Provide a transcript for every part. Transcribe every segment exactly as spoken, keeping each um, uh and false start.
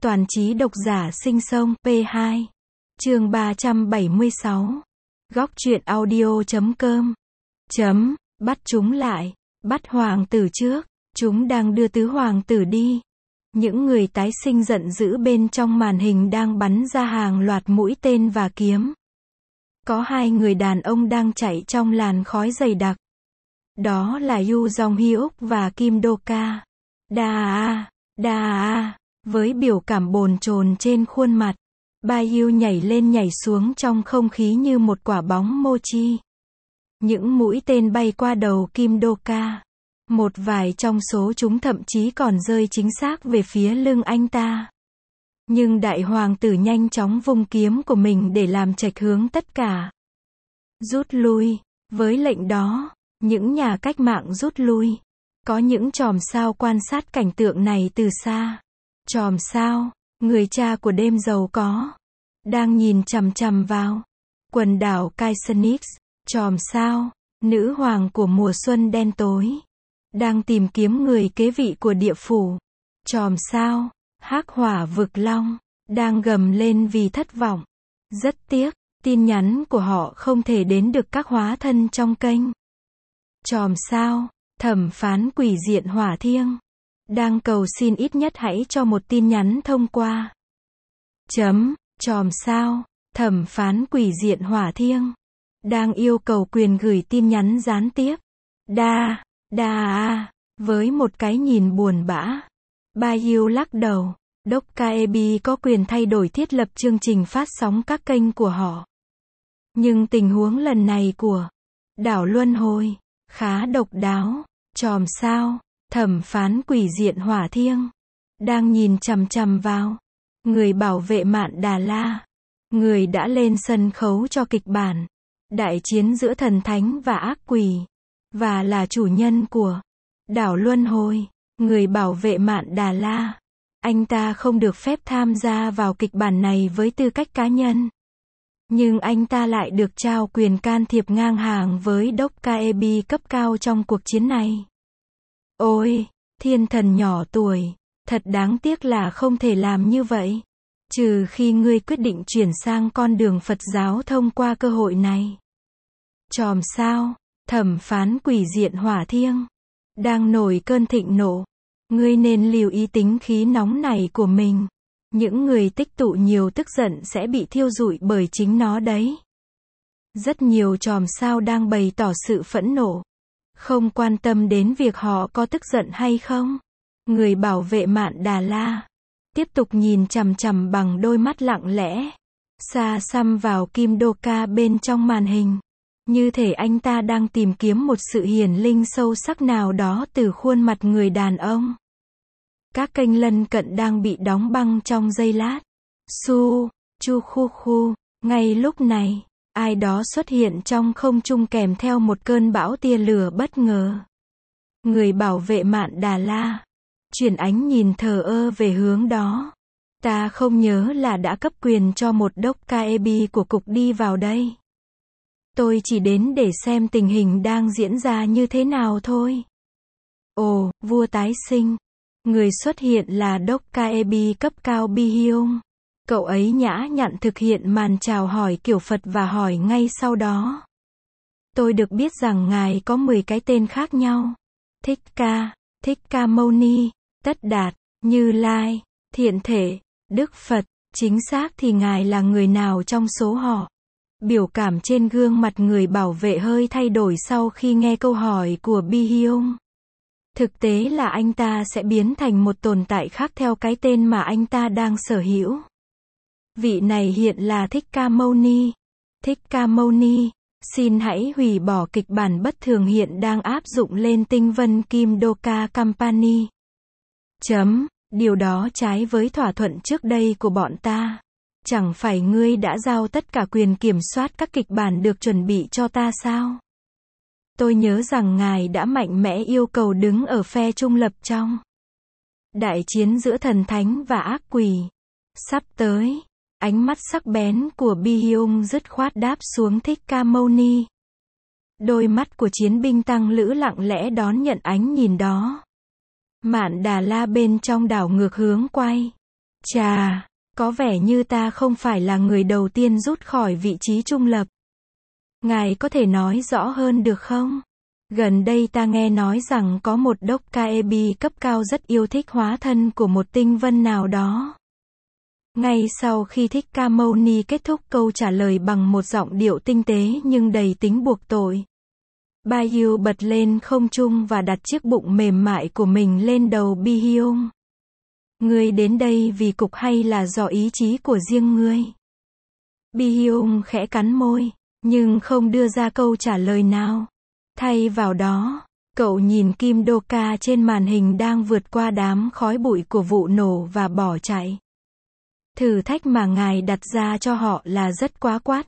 Toàn trí độc giả sinh sông, P hai. Chương ba trăm bảy mươi sáu. Góc truyện audio chấm com. Chấm, bắt chúng lại, bắt hoàng tử trước, chúng đang đưa tứ hoàng tử đi. Những người tái sinh giận dữ bên trong màn hình đang bắn ra hàng loạt mũi tên và kiếm. Có hai người đàn ông đang chạy trong làn khói dày đặc. Đó là Yu Jong Hyuk và Kim Do Ka. Đà a, đà a, với biểu cảm bồn chồn trên khuôn mặt, Ba Yu nhảy lên nhảy xuống trong không khí như một quả bóng mochi. Những mũi tên bay qua đầu Kim Do Ka. Một vài trong số chúng thậm chí còn rơi chính xác về phía lưng anh ta. Nhưng đại hoàng tử nhanh chóng vung kiếm của mình để làm chệch hướng tất cả. Rút lui. Với lệnh đó, những nhà cách mạng rút lui. Có những chòm sao quan sát cảnh tượng này từ xa. Chòm sao, người cha của đêm giàu có, đang nhìn chằm chằm vào quần đảo Kaisenix. Chòm sao, nữ hoàng của mùa xuân đen tối, đang tìm kiếm người kế vị của địa phủ. Chòm sao, hắc hỏa vực long, đang gầm lên vì thất vọng. Rất tiếc, tin nhắn của họ không thể đến được các hóa thân trong kênh. Chòm sao, thẩm phán quỷ diện hỏa thiêng, đang cầu xin ít nhất hãy cho một tin nhắn thông qua. Chấm, chòm sao, thẩm phán quỷ diện hỏa thiêng, đang yêu cầu quyền gửi tin nhắn gián tiếp. Đa, đa a, với một cái nhìn buồn bã, Ba Yu lắc đầu. Dokkaebi có quyền thay đổi thiết lập chương trình phát sóng các kênh của họ. Nhưng tình huống lần này của đảo Luân Hồi khá độc đáo. Chòm sao, thẩm phán quỷ diện hỏa thiêng, đang nhìn chằm chằm vào người bảo vệ Mạn Đà La, người đã lên sân khấu cho kịch bản đại chiến giữa thần thánh và ác quỷ, và là chủ nhân của đảo Luân Hồi. Người bảo vệ Mạn Đà La, anh ta không được phép tham gia vào kịch bản này với tư cách cá nhân. Nhưng anh ta lại được trao quyền can thiệp ngang hàng với Dokkaebi cấp cao trong cuộc chiến này. Ôi, thiên thần nhỏ tuổi, thật đáng tiếc là không thể làm như vậy. Trừ khi ngươi quyết định chuyển sang con đường Phật giáo thông qua cơ hội này. Chòm sao, thẩm phán quỷ diện hỏa thiêng, đang nổi cơn thịnh nộ. Ngươi nên lưu ý tính khí nóng này của mình. Những người tích tụ nhiều tức giận sẽ bị thiêu rụi bởi chính nó đấy. Rất nhiều chòm sao đang bày tỏ sự phẫn nộ, không quan tâm đến việc họ có tức giận hay không. Người bảo vệ Mạn Đà La tiếp tục nhìn chằm chằm bằng đôi mắt lặng lẽ, xa xăm vào Kim Do Ka bên trong màn hình. Như thể anh ta đang tìm kiếm một sự hiển linh sâu sắc nào đó từ khuôn mặt người đàn ông. Các kênh lân cận đang bị đóng băng trong giây lát. Su, chu khu khu, ngay lúc này, ai đó xuất hiện trong không trung kèm theo một cơn bão tia lửa bất ngờ. Người bảo vệ Mạn Đà La chuyển ánh nhìn thờ ơ về hướng đó. Ta không nhớ là đã cấp quyền cho một Dokkaebi của cục đi vào đây. Tôi chỉ đến để xem tình hình đang diễn ra như thế nào thôi. Ồ, vua tái sinh. Người xuất hiện là Dokkaebi cấp cao Bi Hyung. Cậu ấy nhã nhặn thực hiện màn chào hỏi kiểu Phật và hỏi ngay sau đó. Tôi được biết rằng ngài có mười cái tên khác nhau. Thích Ca, Thích Ca Mâu Ni, Tất Đạt, Như Lai, Thiện Thể, Đức Phật. Chính xác thì ngài là người nào trong số họ? Biểu cảm trên gương mặt người bảo vệ hơi thay đổi sau khi nghe câu hỏi của Bi Hyung. Thực tế là anh ta sẽ biến thành một tồn tại khác theo cái tên mà anh ta đang sở hữu. Vị này hiện là Thích Ca Mâu Ni. Thích Ca Mâu Ni, xin hãy hủy bỏ kịch bản bất thường hiện đang áp dụng lên tinh vân Kim Do Ka Company. Chấm, điều đó trái với thỏa thuận trước đây của bọn ta. Chẳng phải ngươi đã giao tất cả quyền kiểm soát các kịch bản được chuẩn bị cho ta sao? Tôi nhớ rằng ngài đã mạnh mẽ yêu cầu đứng ở phe trung lập trong đại chiến giữa thần thánh và ác quỷ. Sắp tới, ánh mắt sắc bén của Bi Hyung dứt khoát đáp xuống Thích Ca Mâu Ni. Đôi mắt của chiến binh tăng lữ lặng lẽ đón nhận ánh nhìn đó. Mạn Đà La bên trong đảo ngược hướng quay. Chà, có vẻ như ta không phải là người đầu tiên rút khỏi vị trí trung lập. Ngài có thể nói rõ hơn được không? Gần đây ta nghe nói rằng có một đốc ca e bê cấp cao rất yêu thích hóa thân của một tinh vân nào đó. Ngay sau khi Thích Ca Mâu Ni kết thúc câu trả lời bằng một giọng điệu tinh tế nhưng đầy tính buộc tội, Bayu bật lên không trung và đặt chiếc bụng mềm mại của mình lên đầu Bi-hyung. Ngươi đến đây vì cục hay là do ý chí của riêng ngươi? Bi-hyung khẽ cắn môi, nhưng không đưa ra câu trả lời nào. Thay vào đó, cậu nhìn Kim Do-ka trên màn hình đang vượt qua đám khói bụi của vụ nổ và bỏ chạy. Thử thách mà ngài đặt ra cho họ là rất quá quát.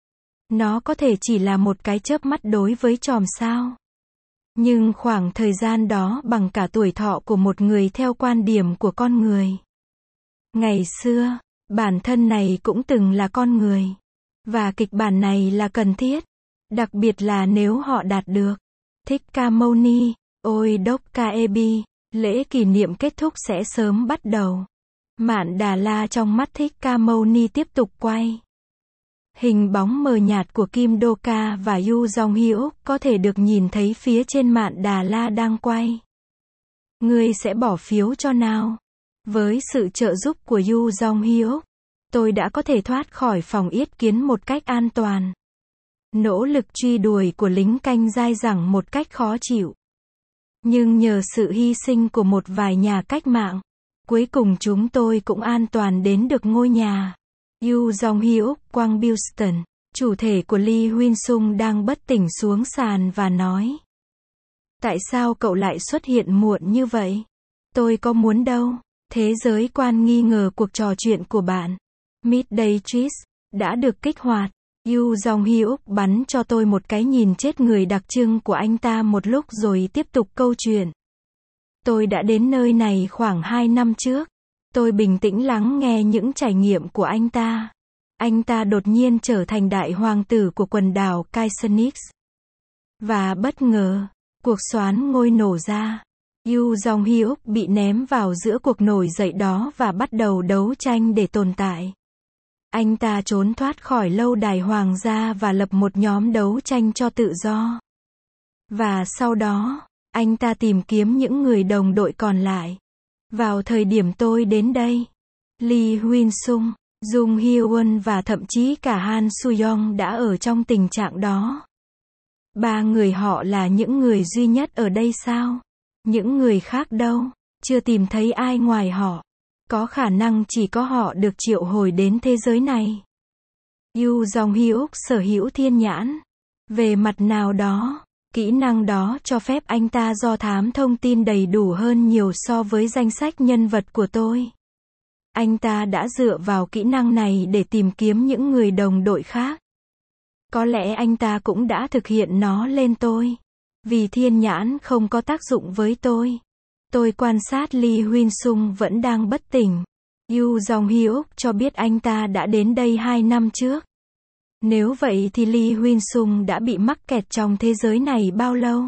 Nó có thể chỉ là một cái chớp mắt đối với chòm sao. Nhưng khoảng thời gian đó bằng cả tuổi thọ của một người theo quan điểm của con người. Ngày xưa, bản thân này cũng từng là con người. Và kịch bản này là cần thiết. Đặc biệt là nếu họ đạt được. Thích Ca Mâu Ni, ôi đốc ca e bê, lễ kỷ niệm kết thúc sẽ sớm bắt đầu. Mạn Đà La trong mắt Thích Ca Mâu Ni tiếp tục quay. Hình bóng mờ nhạt của Kim Do-ka và Yu Jong-hyuk có thể được nhìn thấy phía trên Mạn Đà La đang quay. Ngươi sẽ bỏ phiếu cho nào? Với sự trợ giúp của Yu Jong-hyuk, tôi đã có thể thoát khỏi phòng yết kiến một cách an toàn. Nỗ lực truy đuổi của lính canh dai dẳng một cách khó chịu. Nhưng nhờ sự hy sinh của một vài nhà cách mạng, cuối cùng chúng tôi cũng an toàn đến được ngôi nhà. Yu Jong-hyuk, Quang Bilston, chủ thể của Lee Huynh-sung đang bất tỉnh xuống sàn và nói. Tại sao cậu lại xuất hiện muộn như vậy? Tôi có muốn đâu. Thế giới quan nghi ngờ cuộc trò chuyện của bạn. Midday Twist đã được kích hoạt. Yu Jong-hyuk bắn cho tôi một cái nhìn chết người đặc trưng của anh ta một lúc rồi tiếp tục câu chuyện. Tôi đã đến nơi này khoảng hai năm trước. Tôi bình tĩnh lắng nghe những trải nghiệm của anh ta. Anh ta đột nhiên trở thành đại hoàng tử của quần đảo Kaesonix. Và bất ngờ, cuộc soán ngôi nổ ra. Yu Jong-hyuk bị ném vào giữa cuộc nổi dậy đó và bắt đầu đấu tranh để tồn tại. Anh ta trốn thoát khỏi lâu đài hoàng gia và lập một nhóm đấu tranh cho tự do. Và sau đó, anh ta tìm kiếm những người đồng đội còn lại. Vào thời điểm tôi đến đây, Lee Huynh-sung, Jung Hye-won và thậm chí cả Han Soo-young đã ở trong tình trạng đó. Ba người họ là những người duy nhất ở đây sao? Những người khác đâu? Chưa tìm thấy ai ngoài họ. Có khả năng chỉ có họ được triệu hồi đến thế giới này. Yu Jong-hyuk sở hữu thiên nhãn. Về mặt nào đó, kỹ năng đó cho phép anh ta do thám thông tin đầy đủ hơn nhiều so với danh sách nhân vật của tôi. Anh ta đã dựa vào kỹ năng này để tìm kiếm những người đồng đội khác. Có lẽ anh ta cũng đã thực hiện nó lên tôi. Vì thiên nhãn không có tác dụng với tôi. Tôi quan sát Lee Huynh-sung vẫn đang bất tỉnh. Yu Jong-hyuk cho biết anh ta đã đến đây hai năm trước. Nếu vậy thì Lee Huynh-sung đã bị mắc kẹt trong thế giới này bao lâu?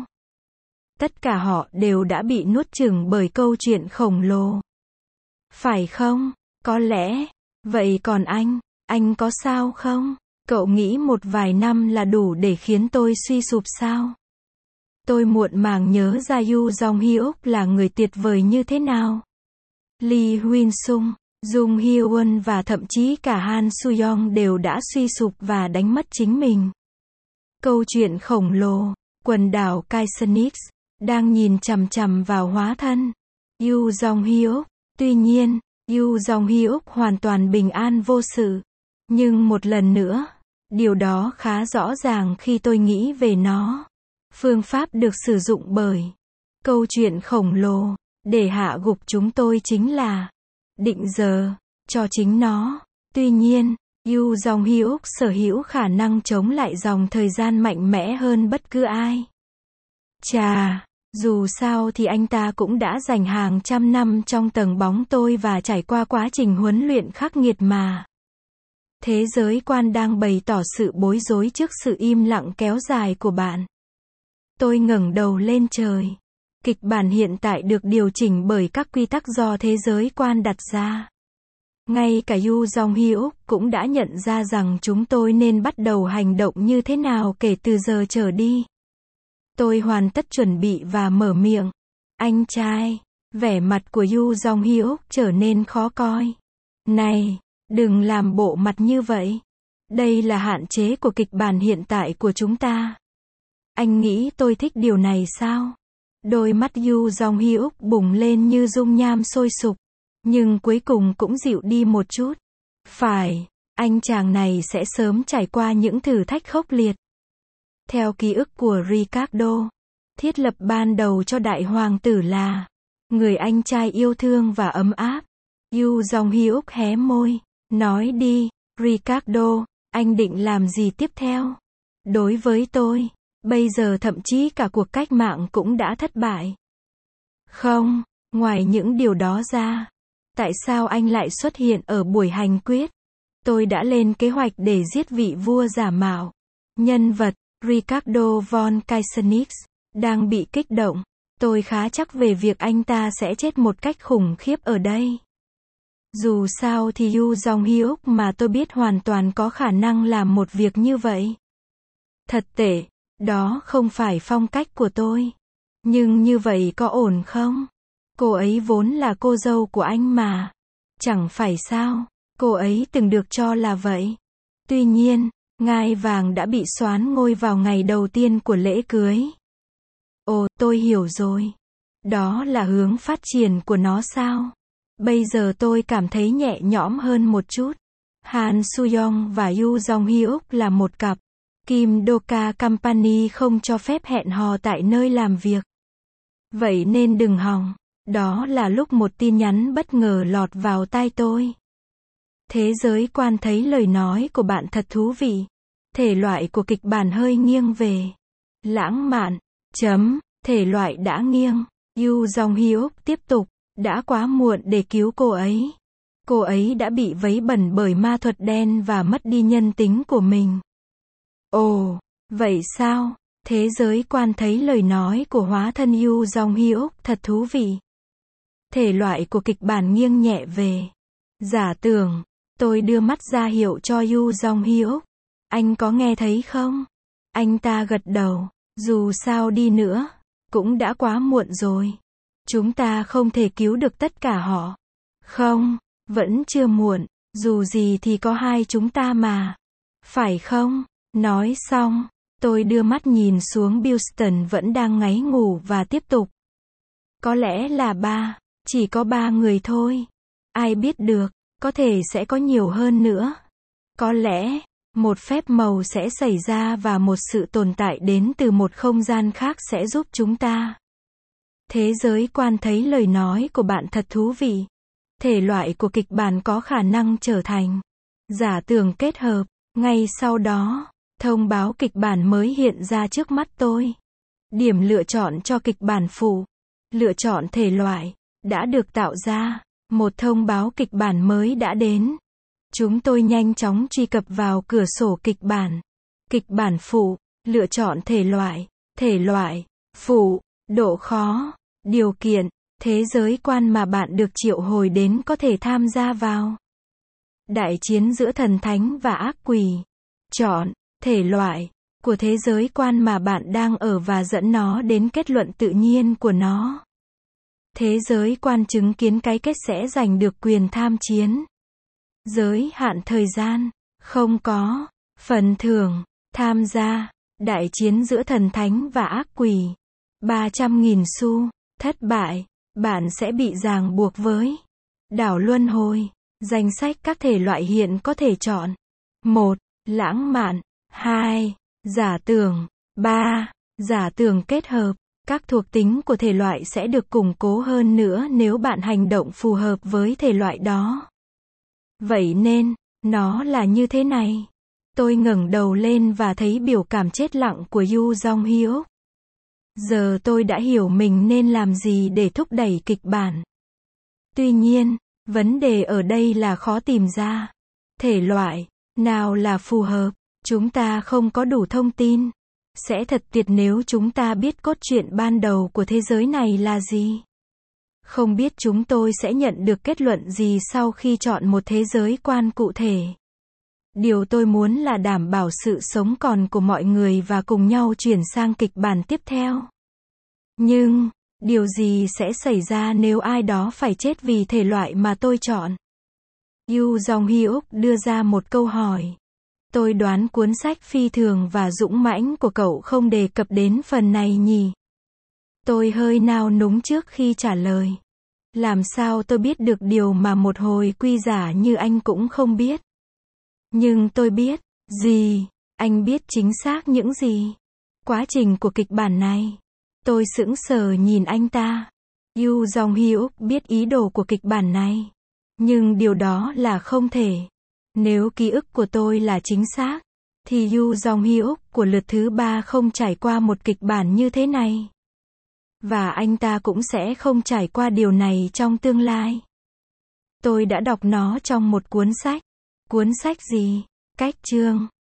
Tất cả họ đều đã bị nuốt chửng bởi câu chuyện khổng lồ. Phải không? Có lẽ. Vậy còn anh, anh có sao không? Cậu nghĩ một vài năm là đủ để khiến tôi suy sụp sao? Tôi muộn màng nhớ ra Yu Jong-hyuk là người tuyệt vời như thế nào. Lee Huynh-sung, Jung Hye-won và thậm chí cả Han Soo-young đều đã suy sụp và đánh mất chính mình. Câu chuyện khổng lồ, quần đảo Kaesonix, đang nhìn chằm chằm vào hóa thân. Yu Jong-hyuk. Tuy nhiên, Yu Jong-hyuk hoàn toàn bình an vô sự. Nhưng một lần nữa, điều đó khá rõ ràng khi tôi nghĩ về nó. Phương pháp được sử dụng bởi câu chuyện khổng lồ để hạ gục chúng tôi chính là định giờ cho chính nó. Tuy nhiên, Yu Jong-hyuk sở hữu khả năng chống lại dòng thời gian mạnh mẽ hơn bất cứ ai. Chà, dù sao thì anh ta cũng đã dành hàng trăm năm trong tầng bóng tôi và trải qua quá trình huấn luyện khắc nghiệt mà. Thế giới quan đang bày tỏ sự bối rối trước sự im lặng kéo dài của bạn. Tôi ngẩng đầu lên trời. Kịch bản hiện tại được điều chỉnh bởi các quy tắc do thế giới quan đặt ra. Ngay cả Yu Jong-hyuk cũng đã nhận ra rằng chúng tôi nên bắt đầu hành động như thế nào kể từ giờ trở đi. Tôi hoàn tất chuẩn bị và mở miệng. Anh trai, vẻ mặt của Yu Jong-hyuk trở nên khó coi. Này, đừng làm bộ mặt như vậy. Đây là hạn chế của kịch bản hiện tại của chúng ta. Anh nghĩ tôi thích điều này sao? Đôi mắt Yu Jong-hyuk bùng lên như dung nham sôi sục, nhưng cuối cùng cũng dịu đi một chút. Phải, anh chàng này sẽ sớm trải qua những thử thách khốc liệt. Theo ký ức của Ricardo, thiết lập ban đầu cho đại hoàng tử là người anh trai yêu thương và ấm áp. Yu Jong-hyuk hé môi, nói đi, Ricardo, anh định làm gì tiếp theo? Đối với tôi, bây giờ thậm chí cả cuộc cách mạng cũng đã thất bại. Không, ngoài những điều đó ra, tại sao anh lại xuất hiện ở buổi hành quyết? Tôi đã lên kế hoạch để giết vị vua giả mạo. Nhân vật, Ricardo von Kaisernick, đang bị kích động. Tôi khá chắc về việc anh ta sẽ chết một cách khủng khiếp ở đây. Dù sao thì Yu Jong-hyuk mà tôi biết hoàn toàn có khả năng làm một việc như vậy. Thật tệ, đó không phải phong cách của tôi. Nhưng như vậy có ổn không? Cô ấy vốn là cô dâu của anh mà. Chẳng phải sao, cô ấy từng được cho là vậy. Tuy nhiên, ngai vàng đã bị soán ngôi vào ngày đầu tiên của lễ cưới. Ồ, tôi hiểu rồi. Đó là hướng phát triển của nó sao? Bây giờ tôi cảm thấy nhẹ nhõm hơn một chút. Han Soo-young và Yu Jong-hyuk là một cặp. Kim Doka Company không cho phép hẹn hò tại nơi làm việc. Vậy nên đừng hòng. Đó là lúc một tin nhắn bất ngờ lọt vào tai tôi. Thế giới quan thấy lời nói của bạn thật thú vị. Thể loại của kịch bản hơi nghiêng về lãng mạn. Chấm, thể loại đã nghiêng. Yu Jong-hyuk tiếp tục. Đã quá muộn để cứu cô ấy. Cô ấy đã bị vấy bẩn bởi ma thuật đen và mất đi nhân tính của mình. Ồ, vậy sao? Thế giới quan thấy lời nói của hóa thân Yu Jong-hyuk thật thú vị. Thể loại của kịch bản nghiêng nhẹ về giả tưởng. Tôi đưa mắt ra hiệu cho Yu Jong-hyuk. Anh có nghe thấy không? Anh ta gật đầu. Dù sao đi nữa, cũng đã quá muộn rồi. Chúng ta không thể cứu được tất cả họ. Không, vẫn chưa muộn. Dù gì thì có hai chúng ta mà. Phải không? Nói xong, tôi đưa mắt nhìn xuống Houston vẫn đang ngáy ngủ và tiếp tục. Có lẽ là ba. Chỉ có ba người thôi. Ai biết được, có thể sẽ có nhiều hơn nữa. Có lẽ, một phép màu sẽ xảy ra và một sự tồn tại đến từ một không gian khác sẽ giúp chúng ta. Thế giới quan thấy lời nói của bạn thật thú vị. Thể loại của kịch bản có khả năng trở thành giả tưởng kết hợp. Ngay sau đó, thông báo kịch bản mới hiện ra trước mắt tôi. Điểm lựa chọn cho kịch bản phụ. Lựa chọn thể loại đã được tạo ra. Một thông báo kịch bản mới đã đến. Chúng tôi nhanh chóng truy cập vào cửa sổ kịch bản. Kịch bản phụ, lựa chọn thể loại, thể loại, phụ, độ khó, điều kiện, thế giới quan mà bạn được triệu hồi đến có thể tham gia vào. Đại chiến giữa thần thánh và ác quỷ. Chọn, thể loại, của thế giới quan mà bạn đang ở và dẫn nó đến kết luận tự nhiên của nó. Thế giới quan chứng kiến cái kết sẽ giành được quyền tham chiến. Giới hạn thời gian, không có. Phần thưởng, tham gia, đại chiến giữa thần thánh và ác quỷ. ba trăm nghìn xu, thất bại, bạn sẽ bị ràng buộc với đảo luân hồi. Danh sách các thể loại hiện có thể chọn. một. Lãng mạn. hai. Giả tưởng. ba. Giả tưởng kết hợp. Các thuộc tính của thể loại sẽ được củng cố hơn nữa nếu bạn hành động phù hợp với thể loại đó. Vậy nên, nó là như thế này. Tôi ngẩng đầu lên và thấy biểu cảm chết lặng của Yu Jong-hyuk. Giờ tôi đã hiểu mình nên làm gì để thúc đẩy kịch bản. Tuy nhiên, vấn đề ở đây là khó tìm ra. Thể loại nào là phù hợp, chúng ta không có đủ thông tin. Sẽ thật tuyệt nếu chúng ta biết cốt truyện ban đầu của thế giới này là gì. Không biết chúng tôi sẽ nhận được kết luận gì sau khi chọn một thế giới quan cụ thể. Điều tôi muốn là đảm bảo sự sống còn của mọi người và cùng nhau chuyển sang kịch bản tiếp theo. Nhưng, điều gì sẽ xảy ra nếu ai đó phải chết vì thể loại mà tôi chọn? Yoo Jong-hyuk đưa ra một câu hỏi. Tôi đoán cuốn sách phi thường và dũng mãnh của cậu không đề cập đến phần này nhỉ? Tôi hơi nao núng trước khi trả lời. Làm sao tôi biết được điều mà một hồi quy giả như anh cũng không biết? Nhưng tôi biết. Gì? Anh biết chính xác những gì? Quá trình của kịch bản này. Tôi sững sờ nhìn anh ta. Yoo Jong-hyuk biết ý đồ của kịch bản này. Nhưng điều đó là không thể. Nếu ký ức của tôi là chính xác, thì Yoo Jong-hyuk của lượt thứ ba không trải qua một kịch bản như thế này. Và anh ta cũng sẽ không trải qua điều này trong tương lai. Tôi đã đọc nó trong một cuốn sách. Cuốn sách gì? Cách chương.